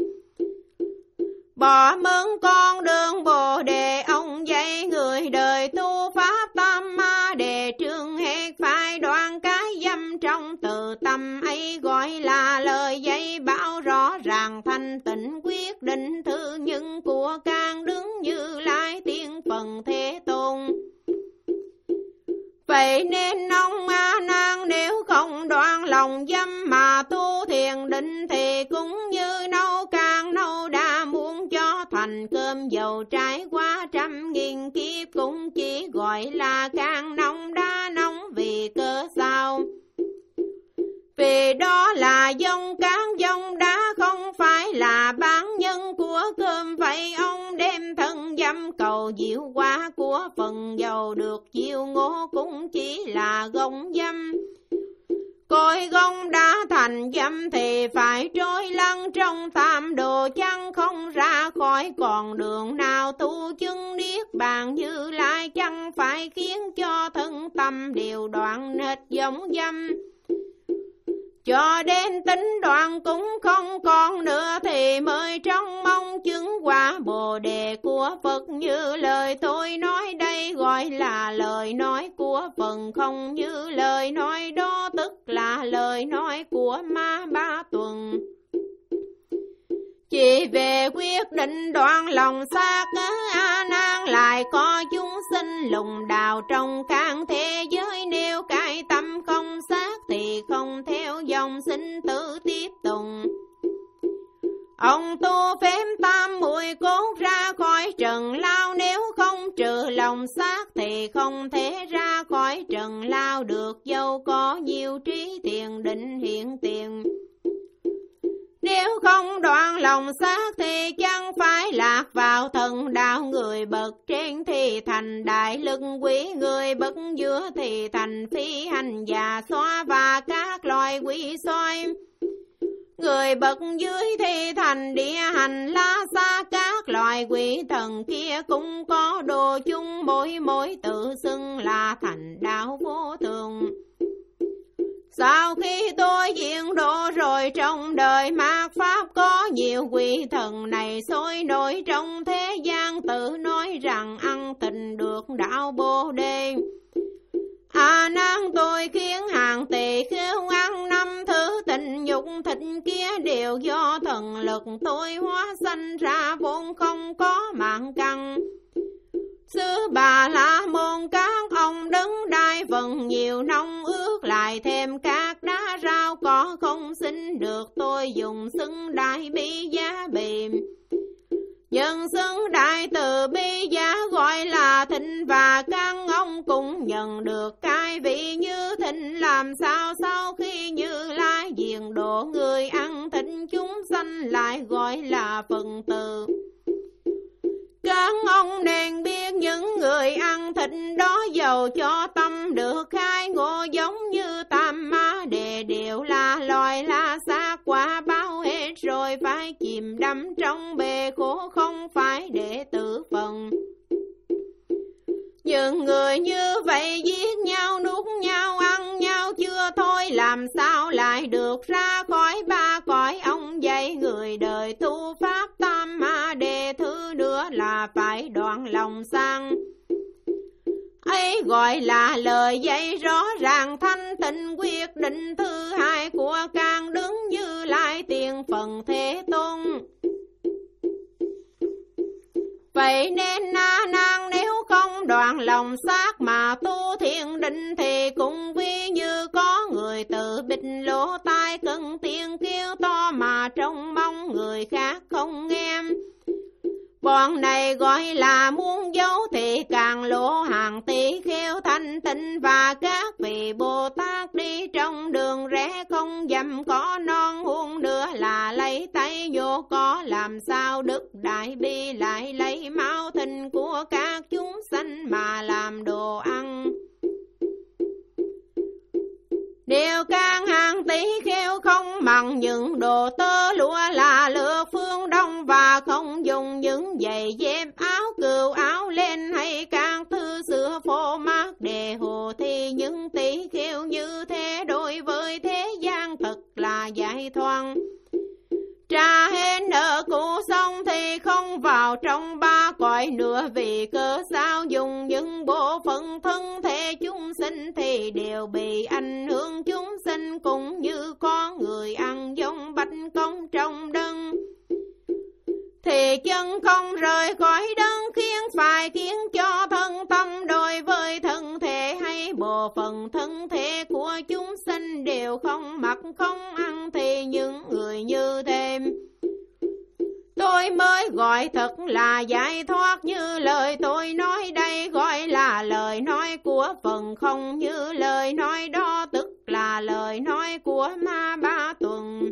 Bỏ mướn con đường Bồ Đề, ông dạy người đời tu pháp tam ma đề trương hết, phải đoạn cái dâm trong từ tâm ấy, gọi là lời dạy bảo rõ ràng thanh tịnh, quyết định thứ nhân của can đứng Như Lai tiên phần Thế Tôn. Vậy nên ông A Nan nếu không đoạn lòng dâm mà tu thiền định, thì cũng như nấu can nấu đã muốn cho thành cơm dầu, trải qua trăm nghìn kiếp cũng chỉ gọi là can nóng đá nóng. Vì cớ sao? Vì đó là dông can dông đá, không phải là bán nhân của cơm. Vậy ông đem thân dâm cầu diệu quả của phần dầu, được diệu ngô cũng chỉ là gông dâm. Cội gông đã thành dâm thì phải trôi lăn trong tam đồ, chăng không ra khỏi còn đường nào tu chứng niết bàn Như Lai, chăng phải khiến cho thân tâm đều đoạn hết giống dâm. Cho đến tính đoạn cũng không còn nữa, thì mới trong mong chứng quả Bồ Đề của Phật. Như lời tôi nói đây gọi là lời nói của phần, không như lời nói đó tức là lời nói của Ma Ba Tuần. Chỉ về quyết định đoạn lòng xác, A Nan lại có chúng sinh lùng đào trong can thế giới. Nếu cái tâm không xác thì không theo dòng sinh tử tiếp tục. Ông tu phép tam muội cốt ra khỏi trần lao, nếu không trừ lòng xác thì không thể ra khỏi trần lao được, dẫu có nhiều trí thiền định hiện tiền. Nếu không đoạn lòng xác thì chẳng phải lạc vào thần đạo, người bậc trên thì thành đại lực quý, người bậc giữa thì thành phi hành già xoa và các loài quỷ soi. Người bậc dưới thì thành địa hành la xa, các loài quỷ thần kia cũng có đồ chung, mỗi mỗi tự xưng là thành đạo vô thường. Sau khi tôi diện độ rồi trong đời mạt pháp, có nhiều quỷ thần này sôi nổi trong thế gian, tự nói rằng ăn tình được đạo Bồ Đề. A Nan tôi khiến hàng tỳ kheo ăn năm thứ tình nhục, thịt kia đều do thần lực tôi hóa sanh ra, vốn không có mạng căn. Xứ Bà La Môn các ông đứng đai vần nhiều nông, ước lại thêm các đá rau có không xin được, tôi dùng xưng đại bi giá bìm. Nhân xưng đại từ bi giá gọi là thịnh, và các ông cũng nhận được cái vị như thịnh. Làm sao sau khi Như Lai diền độ người ăn thịt chúng sanh lại gọi là phần từ. Các ông nên biết những người ăn thịt đó dầu cho tâm được khai ngộ, giống như tam ma đề đều là loài la xác, quả báo hết rồi phải chìm đắm trong bể khổ, không phải để tử phần. Những người như vậy giết nhau, nuốt nhau, ăn nhau chưa thôi, làm sao lại được ra khỏi ba cõi. Ông dạy người đời tu pháp tam ma đề, thứ nữa là phải đoạn lòng sang. Ấy gọi là lời dạy rõ ràng thanh tịnh, quyết định thứ hai của can đứng Như Lai tiền phần Thế Tôn. Vậy nên A Nan nếu không đoạn lòng xác mà tu thiền định, thì cũng ví như có người tự bịt lỗ tai cất tiếng kêu to mà trông mong người khác không nghe. Bọn này gọi là muốn giấu thì càng lỗ hàng tỷ kheo thanh tịnh, và các vị Bồ Tát đi trong đường rẽ không dám có non huống nữa là lấy tay vô có. Làm sao Đức Đại Bi lại lấy máu thịt của các chúng sanh mà làm đồ ăn. Điều can hàng tỷ kheo không mặn những đồ tơ lụa là lược phương Đông, và không dùng những giày dép áo cừu áo len hay các thứ sữa phô mát để hồ thi. không vào trong ba cõi nữa, vì cớ sao dùng những bộ phận thân thể chúng sinh thì đều bị ảnh hưởng. Chúng sinh cũng như con người ăn giống bạch công trong đất, thì chân không rời khỏi đất, khiến phải khiến cho thân tâm đối với thân thể hay bộ phận thân thể của chúng sinh đều không mặc không ăn, thì những người như thế tôi mới gọi thật là giải thoát. Như lời tôi nói đây gọi là lời nói của phần không, như lời nói đó tức là lời nói của Ma Ba Tuần.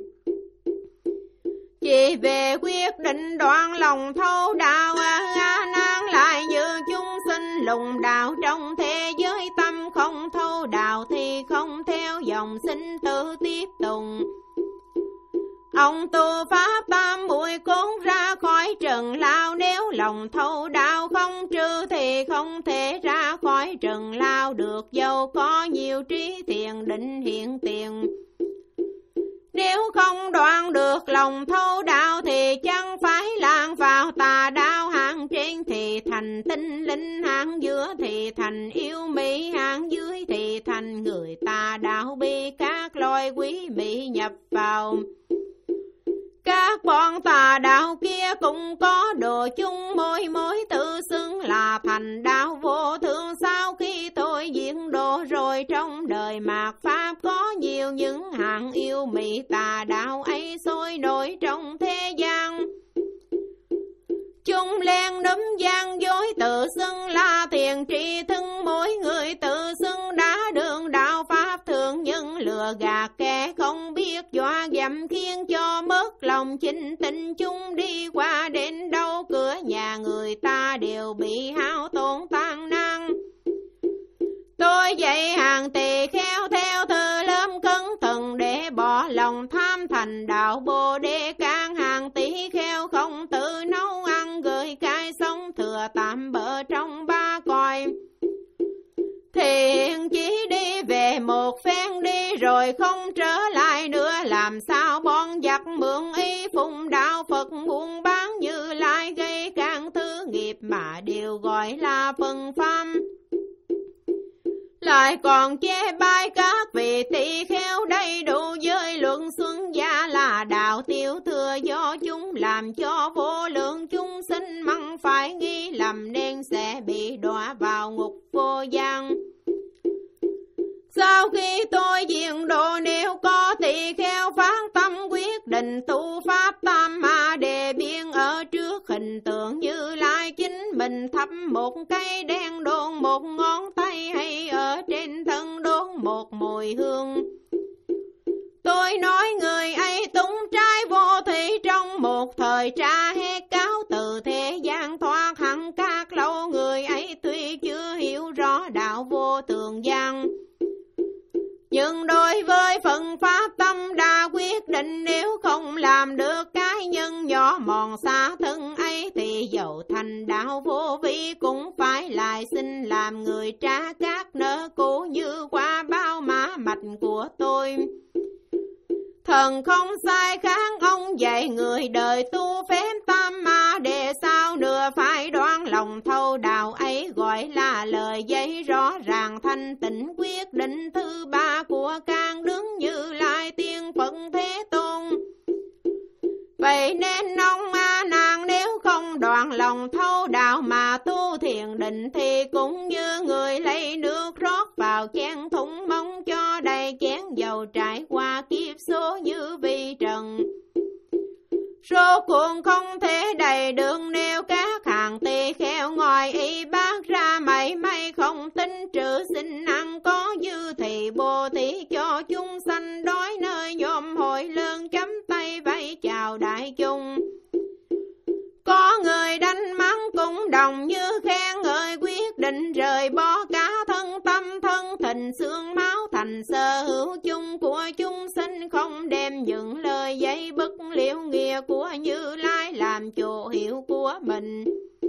Chỉ về quyết định đoạn lòng thấu đạo, A Nan lại như chúng sinh lùng đạo trong thế giới, tâm không thấu đạo thì không theo dòng sinh tử tiếp tục. Ông tu pháp tam muội cốn ra khỏi trần lao, nếu lòng thấu đạo không trừ thì không thể ra khỏi trần lao được, dầu có nhiều trí thiền định hiện tiền. Nếu không đoạn được lòng thấu đạo thì chẳng phải lạng vào tà đạo, hạng trên thì thành tinh linh, hạng giữa thì thành yêu mỹ, hạng dưới thì thành người tà đạo, bị các loài quý mỹ nhập vào. Các bọn tà đạo kia cũng có đồ chung, mỗi mỗi tự xưng là thành đạo vô thượng. Sau khi tôi diễn độ rồi trong đời mạt pháp, có nhiều những hạng yêu mỹ tà đạo ấy sôi nổi trong thế gian. Chúng len đấm gian dối tự xưng là thiền tri thức, mỗi người tự xưng đã đường đạo pháp thường, nhưng lừa gạt kẻ không biết dọa dẫm, khiến cho mất lòng chính tình. Chúng đi qua đến đâu cửa nhà người ta đều bị hao tổn tan năng. Tôi dạy hàng tỳ kheo theo thư lớm cẩn thận, để bỏ lòng tham thành đạo Bồ Đề. Can hàng tỳ kheo không tự nấu ăn, gửi cái sống thừa tạm bỡ trong ba cõi, thiện chỉ đi về một phen đi rồi không trở lại nữa. Làm sao bọn giặc mượn y phụng đạo Phật buôn bán, Như Lai gây càng thứ nghiệp mà đều gọi là phần pháp. Lại còn chê bai các vị tỳ kheo đầy đủ giới luận xuân gia là đạo tiêu thừa, do chúng làm cho vô lượng chúng sinh măng phải nghi lầm, nên sẽ bị đọa vào ngục vô gian. Sau khi tôi diện độ, nếu có tỳ kheo phát tâm quyết định tu pháp tam ma đề biên, ở trước hình tượng Như Lai chính mình thắp một cây đen đôn một ngón tay, hay ở trên thân đốn một mùi hương. Tôi nói người ấy tung trái vô thủy, trong một thời tra hết cáo từ thế gian thoát hẳn các lâu. Người ấy tuy chưa hiểu rõ đạo vô thường gian, nhưng đối với phần pháp tâm đã quyết định, nếu không làm được cái nhân nhỏ mòn xa thân ấy, thì dầu thành đạo vô vi cũng phải lại xin làm người trả các nợ cũ, như qua bao mã mạch của tôi. Thần không sai kháng ông dạy người đời tu phép tam ma đề, sao nữa phải đoán lòng thâu đạo ấy, gọi là lời dạy rõ ràng thanh tịnh quyết định thứ ba của can đứng Như Lai tiên Phật Thế Tôn. Vậy nên ông A Nan nếu không đoạn lòng thâu đạo mà tu thiền định, thì cũng như người lấy nước rót vào chén thúng, mong cho đầy chén dầu trải qua kiếp số như vi trần. Số cuồng không thể đầy được, nếu các hàng tỳ kheo ngoài y bác ra mảy may không tính trừ xin ăn có dư, thì Bồ Tát cho chúng sanh đói nơi nhôm hội lớn, chấm tay vẫy chào đại chúng. Có người đánh mắng cũng đồng như khen ngợi, quyết định rời bỏ cả thân tâm thân thịnh xương máu thành sở hữu chung của chúng sinh, không đem những lời dạy bất liễu nghĩa của Như Lai làm chỗ hiểu của mình,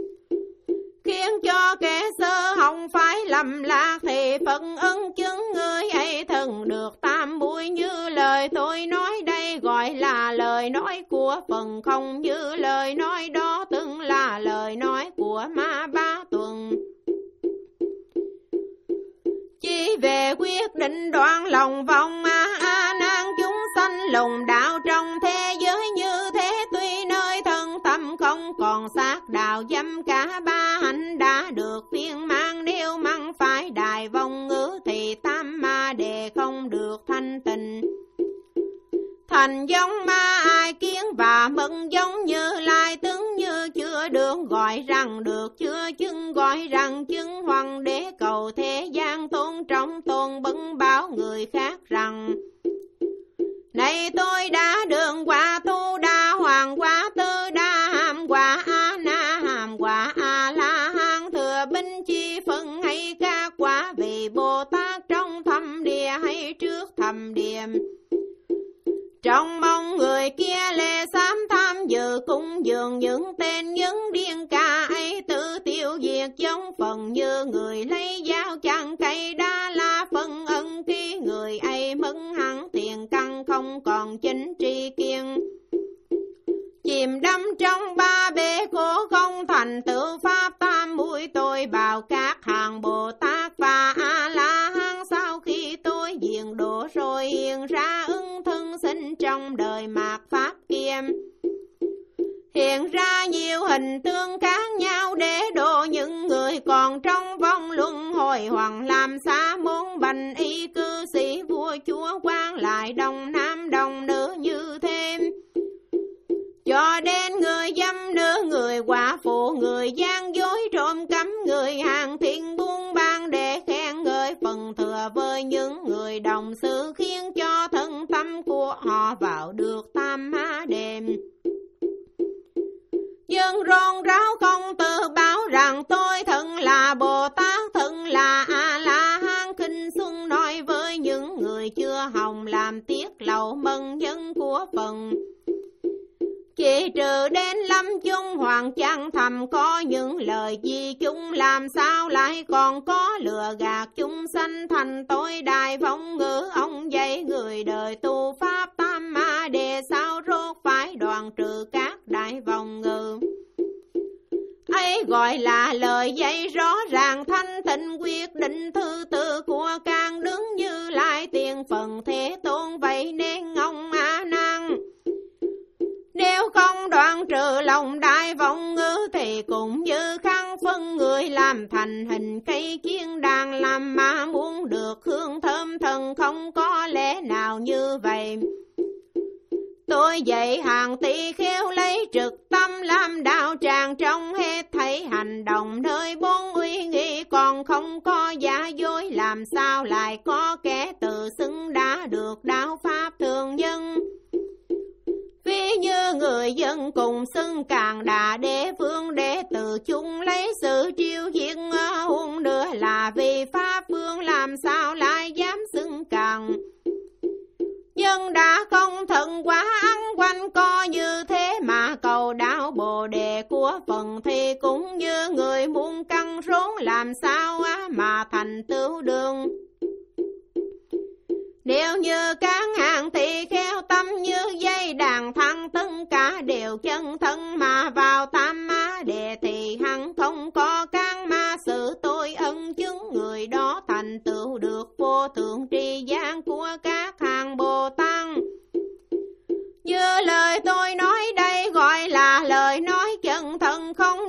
khiến cho kẻ sơ hồng phải lầm lạc. Thì Phật ân chứng người ấy thần được tam muội, như lời tôi nói đây gọi là lời nói của phần không, như lời nói đó tự quyết định đoạn lòng vòng a a nan chúng sanh lùng đạo trong thế giới như thế, tuy nơi thân tâm không còn xác đạo dâm, cả ba hạnh đã được viên mãn. Nếu măng phải đài vong ngữ thì tam ma đề không được thanh tịnh. Thành giống ma ai kiến và mừng giống Như Lai, tướng như chưa được gọi rằng được chưa chứng, gọi rằng chứng hoàng đế cầu thế gian tôn trọng tôn bấn báo người khác rằng: này tôi đã đường quả tu đa hoàng quả tư đa hàm quả a na hàm quả a la hán, thừa binh chi phân hay các quả vì Bồ Tát trong thâm địa hay trước thâm địa. Trong mong người kia lệ xám tham dự cúng dường những tên những điên ca ấy, tự tiêu diệt giống phần như người lấy dao chặn cây đa la phân ân khi người ấy mất hẳn tiền căn không còn chính tri kiên. Chìm đắm trong ba bể khổ không thành tựu pháp tam muội tôi bào các hàng Bồ Tát và A La Hán. Sau khi tôi diệt độ rồi hiện ra ứng thân sinh trong đời mạt pháp kia, hiện ra nhiều hình tướng khác nhau để độ những người còn trong vong luân hồi, hoàng làm xa môn bành y cư sĩ vua chúa quan lại đông nam đông nữ như thêm, cho đến người dâm nữ người quả phụ người gian dối trộm cắp người hàng thiên buôn ban để khen ngợi phần thừa với những người đồng sự, khiến cho thân tâm của họ vào được tam ma đêm. Dân rôn ráo không tự báo rằng tôi thân là Bồ Tát, thân là A La Hán, khinh xuân nói với những người chưa hồng làm tiết lậu mân nhân của phần. Chỉ trừ đến lâm chung hoàng chẳng thầm có những lời gì chúng, làm sao lại còn có lừa gạt chúng sanh thành tối đại vong ngữ. Ông dạy người đời tu pháp tam ma đề sao rốt phải đoạn trừ các đại vong ngữ. Ấy gọi là lời dạy rõ ràng thanh tịnh quyết định thứ tự của càng đứng Như Lai tiền phần Thế Tôn. Vậy nên ông A Nan nếu không đoạn trừ lòng đại vọng ngữ thì cũng như khăn phân người làm thành hình cây chiên đàn, làm mà muốn được hương thơm thần không có lẽ nào như vậy. Tôi dạy hàng tỷ khéo lấy trực tâm làm đạo tràng, trong hết thảy hành động nơi bốn uy nghi còn không có giả dối, làm sao lại có kẻ tự xưng đã được đạo pháp thường nhân. Ví như người dân cùng xưng càng đà đế phương đệ tử chung lấy sự triêu diệt huống nữa là vì pháp phương, làm sao lại dám xưng càng. Dân đã không thận quá ăn quanh co như thế mà cầu đạo Bồ đề của phần thì cũng như người muốn căng rốn, làm sao mà thành tựu đường. Nếu như các hạng tỳ kheo tâm như dây đàn thăng tất cả đều chân thân mà vào tam ma đề thì hẳn không có các ma sự tôi ân chứng, người đó thành tựu được vô thượng tri giác của các hàng Bồ Tát. Như lời tôi nói đây gọi là lời nói chân thân không